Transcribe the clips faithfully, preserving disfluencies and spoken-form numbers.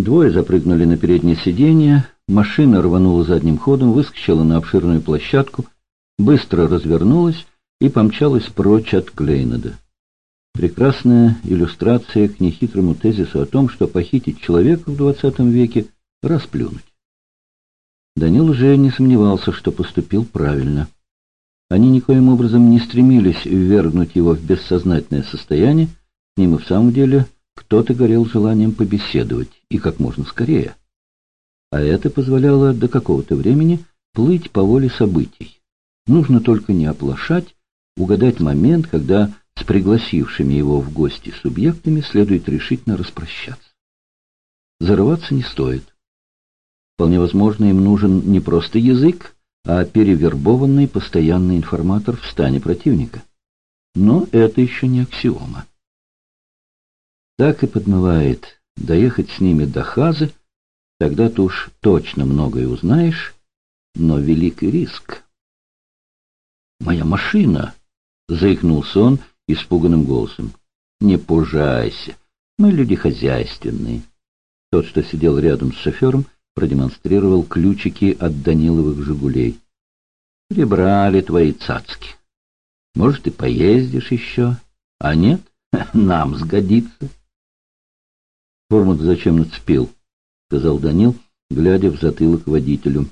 Двое запрыгнули на переднее сиденье, машина рванула задним ходом, выскочила на обширную площадку, быстро развернулась и помчалась прочь от Клейнеда. Прекрасная иллюстрация к нехитрому тезису о том, что похитить человека в двадцатом веке — расплюнуть. Данил уже не сомневался, что поступил правильно. Они никоим образом не стремились ввергнуть его в бессознательное состояние, к ним и в самом деле кто-то горел желанием побеседовать, и как можно скорее. А это позволяло до какого-то времени плыть по воле событий. Нужно только не оплошать, угадать момент, когда с пригласившими его в гости субъектами следует решительно распрощаться. Зарываться не стоит. Вполне возможно, им нужен не просто язык, а перевербованный постоянный информатор в стане противника. Но это еще не аксиома. Так и подмывает доехать с ними до Хазы, тогда ты уж точно многое узнаешь, но велик риск. «Моя машина!» — заикнулся он испуганным голосом. «Не пужайся, мы люди хозяйственные». Тот, что сидел рядом с шофером, продемонстрировал ключики от Даниловых «Жигулей». «Прибрали твои цацки. Может, и поездишь еще, а нет, нам сгодится». «Форму-то зачем нацепил?» — сказал Данил, глядя в затылок водителю.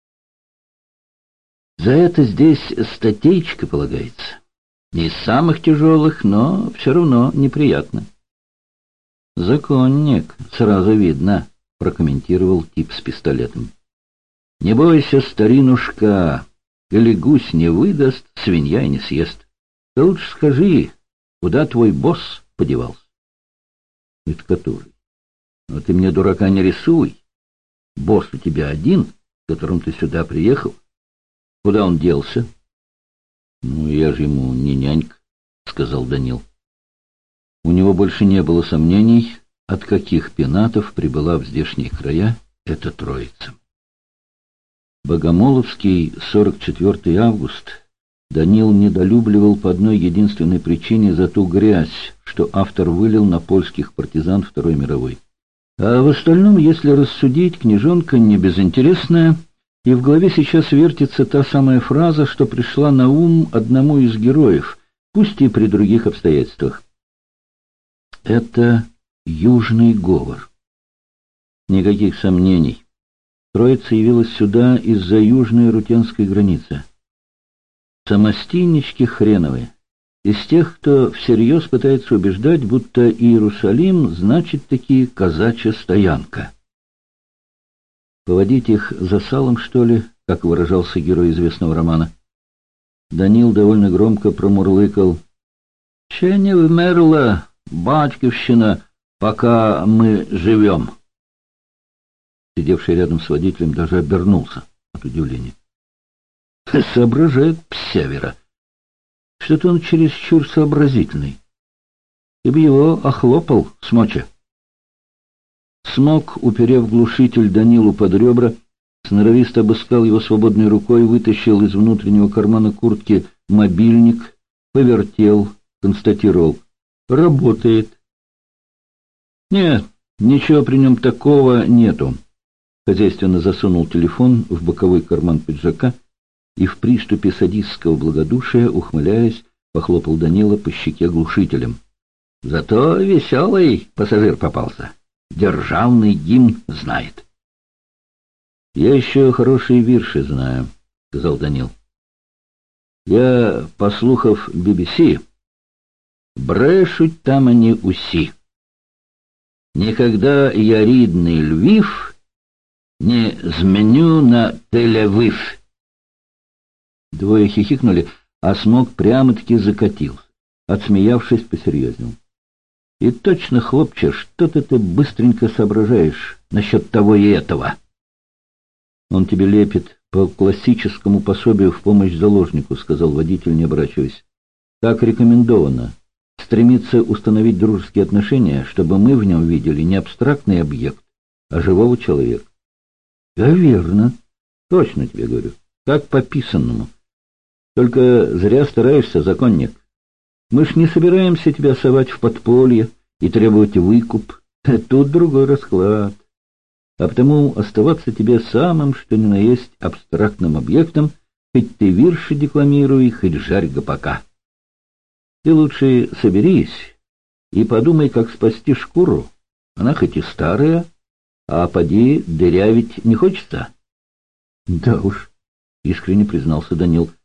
«За это здесь статейка полагается. Не из самых тяжелых, но все равно неприятно». «Законник, сразу видно», — прокомментировал тип с пистолетом. «Не бойся, старинушка, или гусь не выдаст, свинья и не съест. Ты лучше скажи, куда твой босс подевался?» «Это который?» «Но ты мне, дурака, не рисуй. Босс у тебя один, с которым ты сюда приехал. Куда он делся?» «Ну, я же ему не нянька», — сказал Данил. У него больше не было сомнений, от каких пенатов прибыла в здешние края эта троица. Богомоловский сорок четвёртый август Данил недолюбливал по одной единственной причине за ту грязь, что автор вылил на польских партизан Второй мировой. А в остальном, если рассудить, книжонка не безинтересная, и в голове сейчас вертится та самая фраза, что пришла на ум одному из героев, пусть и при других обстоятельствах. Это южный говор. Никаких сомнений. Троица явилась сюда из-за южной рутенской границы. Самостийнички хреновые. Из тех, кто всерьез пытается убеждать, будто Иерусалим значит таки казачья стоянка. Поводить их за салом, что ли, как выражался герой известного романа. Данил довольно громко промурлыкал: «Ще не вмерла батьківщина, пока мы живем». Сидевший рядом с водителем даже обернулся от удивления. Соображает псявера. Что-то он чересчур сообразительный. Ты бы его охлопал, смоча. Смок, уперев глушитель Данилу под ребра, сноровисто обыскал его свободной рукой, вытащил из внутреннего кармана куртки мобильник, повертел, констатировал: «Работает». «Нет, ничего при нем такого нету». Хозяйственно засунул телефон в боковой карман пиджака и в приступе садистского благодушия, ухмыляясь, похлопал Данила по щеке глушителем. «Зато веселый пассажир попался. Державный гимн знает». «Я еще хорошие вирши знаю», — сказал Данил. «Я, по слухов би би си, брешуть там они усі. Никогда я рідний Львів не зменю на Тель-Авив». Двое хихикнули, а Смок прямо-таки закатился, отсмеявшись, посерьезнел. «И точно, хлопче, что-то ты быстренько соображаешь насчет того и этого». «Он тебе лепит по классическому пособию в помощь заложнику», — сказал водитель, не оборачиваясь. «Как рекомендовано. Стремится установить дружеские отношения, чтобы мы в нем видели не абстрактный объект, а живого человека». «Да верно. Точно тебе говорю. Как по писанному. Только зря стараешься, законник. Мы ж не собираемся тебя совать в подполье и требовать выкуп. Тут другой расклад. а потому оставаться тебе самым, что ни на есть, абстрактным объектом, хоть ты вирши декламируй, хоть жарь гопака. Ты лучше соберись и подумай, как спасти шкуру. Она хоть и старая, а поди дырявить не хочется. — Да уж, — искренне признался Данил.